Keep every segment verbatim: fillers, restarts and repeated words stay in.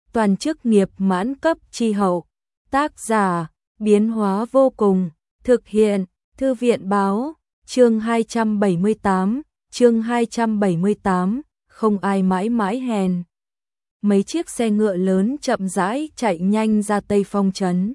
toàn chức nghiệp mãn cấp chi hậu. Tác giả, biến hóa vô cùng, thực hiện, Thư viện báo, chương hai trăm bảy mươi tám, chương hai trăm bảy mươi tám, không ai mãi mãi hèn. Mấy chiếc xe ngựa lớn chậm rãi chạy nhanh ra Tây Phong trấn.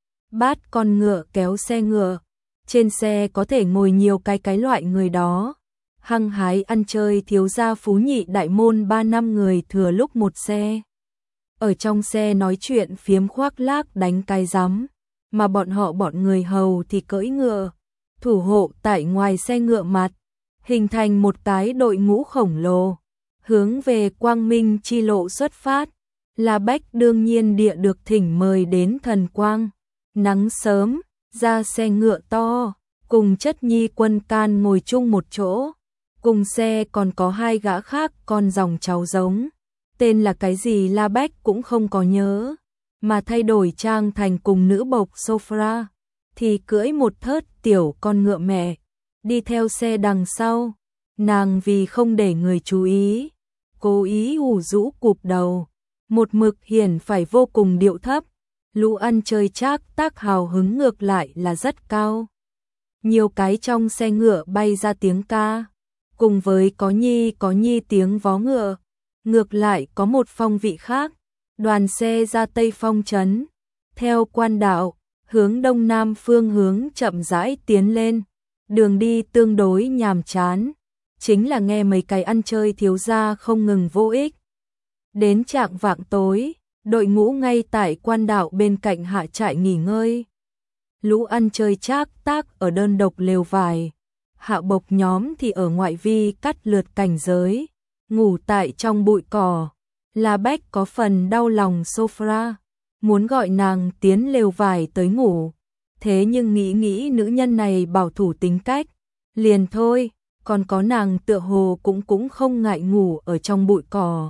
Bát con ngựa kéo xe ngựa, trên xe có thể ngồi nhiều cái cái loại người đó. Hăng hái ăn chơi thiếu gia phú nhị đại môn ba năm người thừa lúc một xe. Ở trong xe nói chuyện phiếm khoác lác đánh cái rắm, mà bọn họ bọn người hầu thì cưỡi ngựa, thủ hộ tại ngoài xe ngựa mặt, hình thành một cái đội ngũ khổng lồ, hướng về Quang Minh chi lộ xuất phát. La Bách đương nhiên địa được thỉnh mời đến Thần Quang, nắng sớm, ra xe ngựa to, cùng chất nhi Quân Can ngồi chung một chỗ. Cùng xe còn có hai gã khác con dòng cháu giống, tên là cái gì La Bách cũng không có nhớ, mà thay đổi trang thành cùng nữ bộc Sophra, thì cưỡi một thớt tiểu con ngựa mẹ, đi theo xe đằng sau. Nàng vì không để người chú ý, cố ý ủ rũ cụp đầu, một mực hiển phải vô cùng điệu thấp. Lũ ăn chơi trác tác hào hứng ngược lại là rất cao. Nhiều cái trong xe ngựa bay ra tiếng ca, cùng với có nhi có nhi tiếng vó ngựa, ngược lại có một phong vị khác. Đoàn xe ra Tây Phong trấn, theo quan đạo, hướng đông nam phương hướng chậm rãi tiến lên. Đường đi tương đối nhàm chán, chính là nghe mấy cái ăn chơi thiếu gia không ngừng vô ích. Đến chạng vạng tối, đội ngũ ngay tại quan đạo bên cạnh hạ trại nghỉ ngơi. Lũ ăn chơi trác tác ở đơn độc lều vải, hạ bộc nhóm thì ở ngoại vi cắt lượt cảnh giới, ngủ tại trong bụi cỏ. La Bách có phần đau lòng Sophra, muốn gọi nàng tiến lều vải tới ngủ, thế nhưng nghĩ nghĩ nữ nhân này bảo thủ tính cách, liền thôi. Còn có nàng tựa hồ cũng cũng không ngại ngủ ở trong bụi cỏ.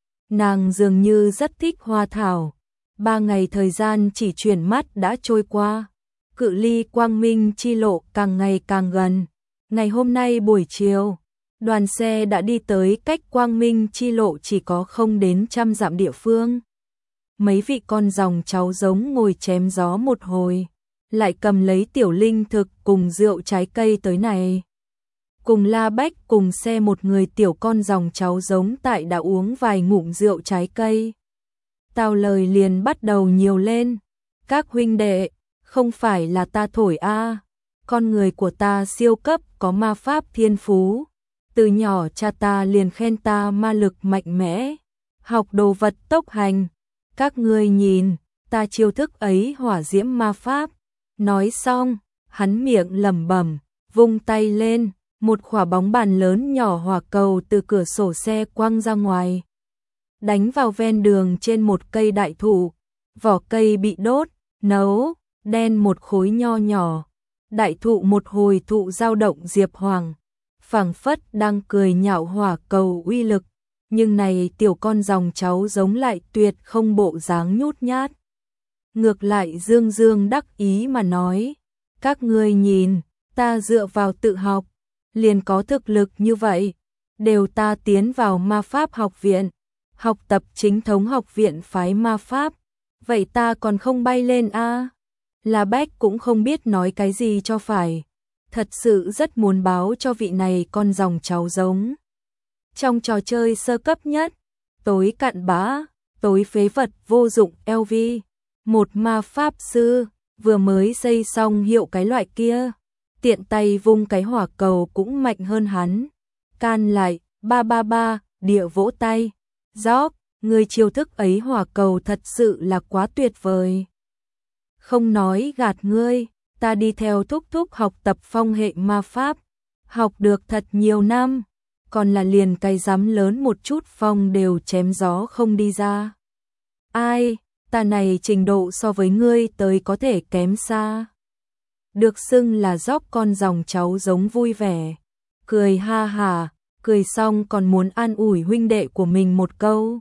Nàng dường như rất thích hoa thảo. Ba ngày thời gian chỉ chuyển mắt đã trôi qua, cự ly Quang Minh chi lộ càng ngày càng gần. Ngày hôm nay buổi chiều, đoàn xe đã đi tới cách Quang Minh chi lộ chỉ có không đến trăm dặm địa phương. Mấy vị con dòng cháu giống ngồi chém gió một hồi, lại cầm lấy tiểu linh thực cùng rượu trái cây tới này. Cùng La Bách cùng xe một người tiểu con dòng cháu giống tại đã uống vài ngụm rượu trái cây. Tào lời liền bắt đầu nhiều lên. Các huynh đệ, không phải là ta thổi a, con người của ta siêu cấp có ma pháp thiên phú. Từ nhỏ cha ta liền khen ta ma lực mạnh mẽ, học đồ vật tốc hành. Các ngươi nhìn, ta chiêu thức ấy hỏa diễm ma pháp. Nói xong, hắn miệng lẩm bẩm, vung tay lên. Một quả bóng bàn lớn nhỏ hỏa cầu từ cửa sổ xe quăng ra ngoài, đánh vào ven đường trên một cây đại thụ. Vỏ cây bị đốt, nấu, đen một khối nho nhỏ. Đại thụ một hồi thụ dao động diệp hoàng, phảng phất đang cười nhạo hỏa cầu uy lực. Nhưng này tiểu con dòng cháu giống lại tuyệt không bộ dáng nhút nhát. Ngược lại dương dương đắc ý mà nói, các ngươi nhìn, ta dựa vào tự học liền có thực lực như vậy, đều ta tiến vào ma pháp học viện, học tập chính thống học viện phái ma pháp, vậy ta còn không bay lên a? À? La Bách cũng không biết nói cái gì cho phải, thật sự rất muốn báo cho vị này con dòng cháu giống. Trong trò chơi sơ cấp nhất, tối cặn bã, tối phế vật vô dụng lờ vê, một ma pháp sư vừa mới xây xong hiệu cái loại kia, tiện tay vung cái hỏa cầu cũng mạnh hơn hắn. Can lại, ba ba ba, địa vỗ tay. Gióc, người chiêu thức ấy hỏa cầu thật sự là quá tuyệt vời. Không nói gạt ngươi, ta đi theo thúc thúc học tập phong hệ ma pháp, học được thật nhiều năm, còn là liền cái rắm lớn một chút phong đều chém gió không đi ra. Ai, ta này trình độ so với ngươi tới có thể kém xa. Được xưng là Gióc con dòng cháu giống vui vẻ, cười ha hà, cười xong còn muốn an ủi huynh đệ của mình một câu.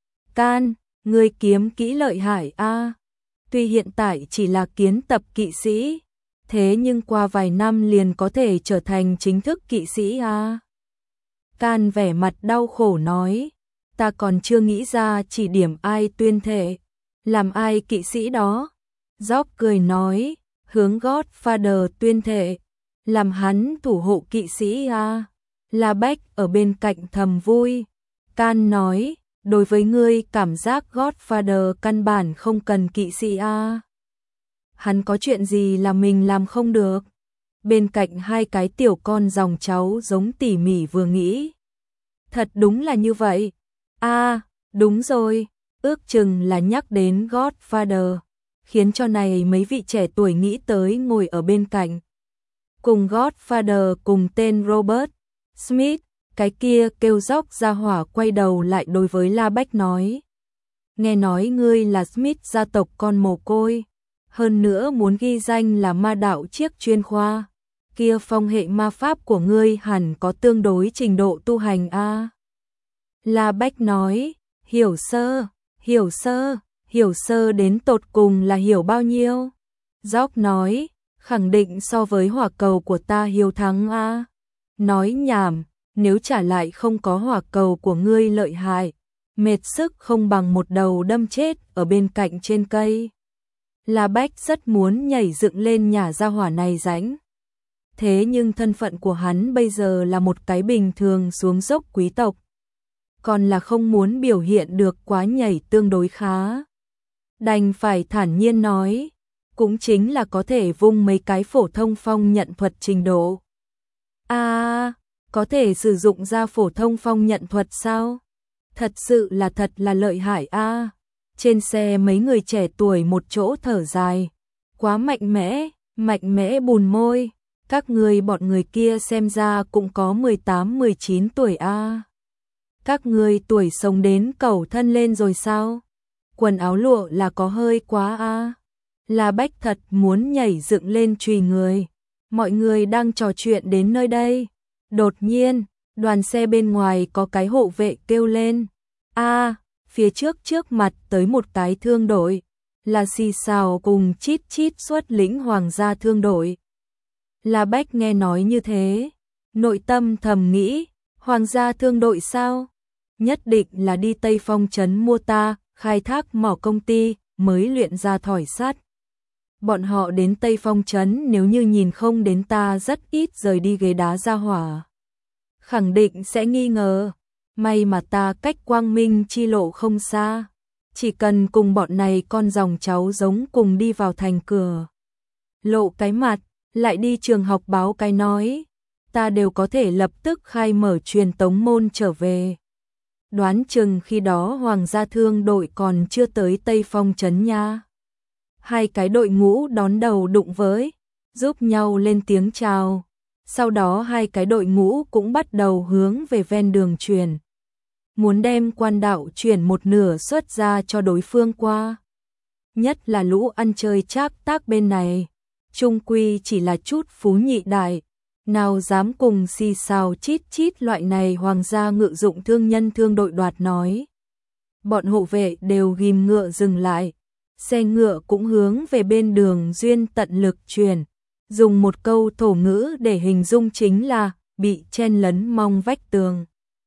Can, ngươi kiếm kỹ lợi hại a. Tuy hiện tại chỉ là kiến tập kỵ sĩ, thế nhưng qua vài năm liền có thể trở thành chính thức kỵ sĩ a. Can vẻ mặt đau khổ nói, ta còn chưa nghĩ ra chỉ điểm ai tuyên thệ, làm ai kỵ sĩ đó. Jock cười nói, hướng Godfather tuyên thệ, làm hắn thủ hộ kỵ sĩ à. La Bách ở bên cạnh thầm vui. Can nói, đối với ngươi cảm giác Godfather căn bản không cần kỵ sĩ à. Hắn có chuyện gì là mình làm không được? Bên cạnh hai cái tiểu con dòng cháu giống tỉ mỉ vừa nghĩ. Thật đúng là như vậy. À, đúng rồi, ước chừng là nhắc đến Godfather, khiến cho này mấy vị trẻ tuổi nghĩ tới ngồi ở bên cạnh. Cùng Godfather cùng tên Robert Smith, cái kia kêu Jock ra hỏa quay đầu lại đối với La Bách nói. Nghe nói ngươi là Smith gia tộc con mồ côi, hơn nữa muốn ghi danh là ma đạo chiếc chuyên khoa. Kia phong hệ ma pháp của ngươi hẳn có tương đối trình độ tu hành a. La Bách nói, hiểu sơ, hiểu sơ, hiểu sơ đến tột cùng là hiểu bao nhiêu? Jock nói, khẳng định so với hỏa cầu của ta hiếu thắng a. Nói nhảm, nếu trả lại không có hỏa cầu của ngươi lợi hại, mệt sức không bằng một đầu đâm chết ở bên cạnh trên cây. La Bách rất muốn nhảy dựng lên nhả ra hỏa này rãnh. Thế nhưng thân phận của hắn bây giờ là một cái bình thường xuống dốc quý tộc, còn là không muốn biểu hiện được quá nhảy tương đối khá. Đành phải thản nhiên nói, cũng chính là có thể vung mấy cái phổ thông phong nhận thuật trình độ. À, có thể sử dụng ra phổ thông phong nhận thuật sao? Thật sự là thật là lợi hại a. À. Trên xe mấy người trẻ tuổi một chỗ thở dài, quá mạnh mẽ, mạnh mẽ bùn môi. Các người bọn người kia xem ra cũng có mười tám mười chín tuổi a. À. Các người tuổi sống đến cẩu thân lên rồi sao? Quần áo lụa là có hơi quá a. À. La Bách thật muốn nhảy dựng lên chùy người. Mọi người đang trò chuyện đến nơi đây. Đột nhiên, đoàn xe bên ngoài có cái hộ vệ kêu lên. A, à, phía trước trước mặt tới một cái thương đội. Là xì xào cùng chít chít xuất lĩnh hoàng gia thương đội. La Bách nghe nói như thế, nội tâm thầm nghĩ, hoàng gia thương đội sao? Nhất định là đi Tây Phong trấn mua ta, khai thác mỏ công ty, mới luyện ra thỏi sắt. Bọn họ đến Tây Phong trấn nếu như nhìn không đến ta rất ít rời đi ghế đá ra hỏa. Khẳng định sẽ nghi ngờ, may mà ta cách quang minh chi lộ không xa. Chỉ cần cùng bọn này con dòng cháu giống cùng đi vào thành cửa. Lộ cái mặt, lại đi trường học báo cái nói, ta đều có thể lập tức khai mở truyền tống môn trở về. Đoán chừng khi đó hoàng gia thương đội còn chưa tới Tây Phong trấn nha. Hai cái đội ngũ đón đầu đụng với, giúp nhau lên tiếng chào. Sau đó hai cái đội ngũ cũng bắt đầu hướng về ven đường chuyển. Muốn đem quan đạo chuyển một nửa xuất ra cho đối phương qua. Nhất là lũ ăn chơi trác tác bên này. Trung quy chỉ là chút phú nhị đại. Nào dám cùng xì xào chít chít loại này hoàng gia ngự dụng thương nhân thương đội đoạt nói. Bọn hộ vệ đều ghim ngựa dừng lại. Xe ngựa cũng hướng về bên đường duyên tận lực chuyển. Dùng một câu thổ ngữ để hình dung chính là bị chen lấn mong vách tường.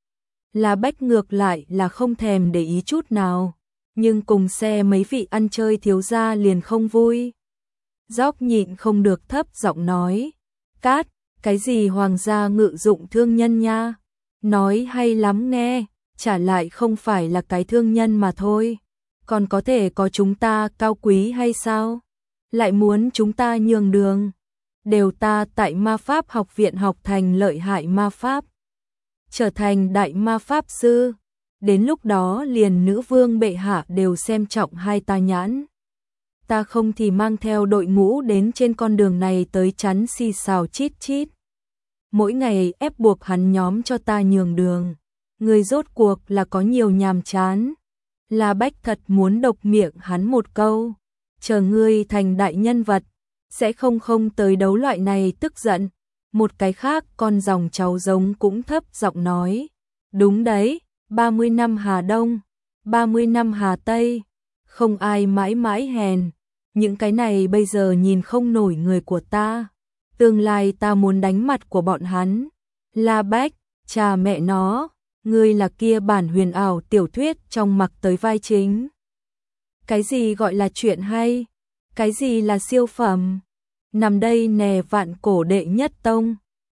La Bách ngược lại là không thèm để ý chút nào. Nhưng cùng xe mấy vị ăn chơi thiếu gia liền không vui. Jock nhịn không được thấp giọng nói. Cát, cái gì hoàng gia ngự dụng thương nhân nha? Nói hay lắm nghe, trả lại không phải là cái thương nhân mà thôi. Còn có thể có chúng ta cao quý hay sao? Lại muốn chúng ta nhường đường. Đều ta tại ma pháp học viện học thành lợi hại ma pháp. Trở thành đại ma pháp sư. Đến lúc đó liền nữ vương bệ hạ đều xem trọng hai ta nhãn. Ta không thì mang theo đội ngũ đến trên con đường này tới chắn xì xào chít chít. Mỗi ngày ép buộc hắn nhóm cho ta nhường đường. Người rốt cuộc là có nhiều nhàm chán. La Bách thật muốn độc miệng hắn một câu. Chờ ngươi thành đại nhân vật, sẽ không không tới đấu loại này tức giận. Một cái khác con dòng cháu giống cũng thấp giọng nói. Đúng đấy, ba mươi năm Hà Đông, ba mươi năm Hà Tây. Không ai mãi mãi hèn. Những cái này bây giờ nhìn không nổi người của ta. Tương lai ta muốn đánh mặt của bọn hắn. La Bách, cha mẹ nó, ngươi là kia bản huyền ảo tiểu thuyết trong mặc tới vai chính. Cái gì gọi là chuyện hay? Cái gì là siêu phẩm? Nằm đây nè vạn cổ đệ nhất tông,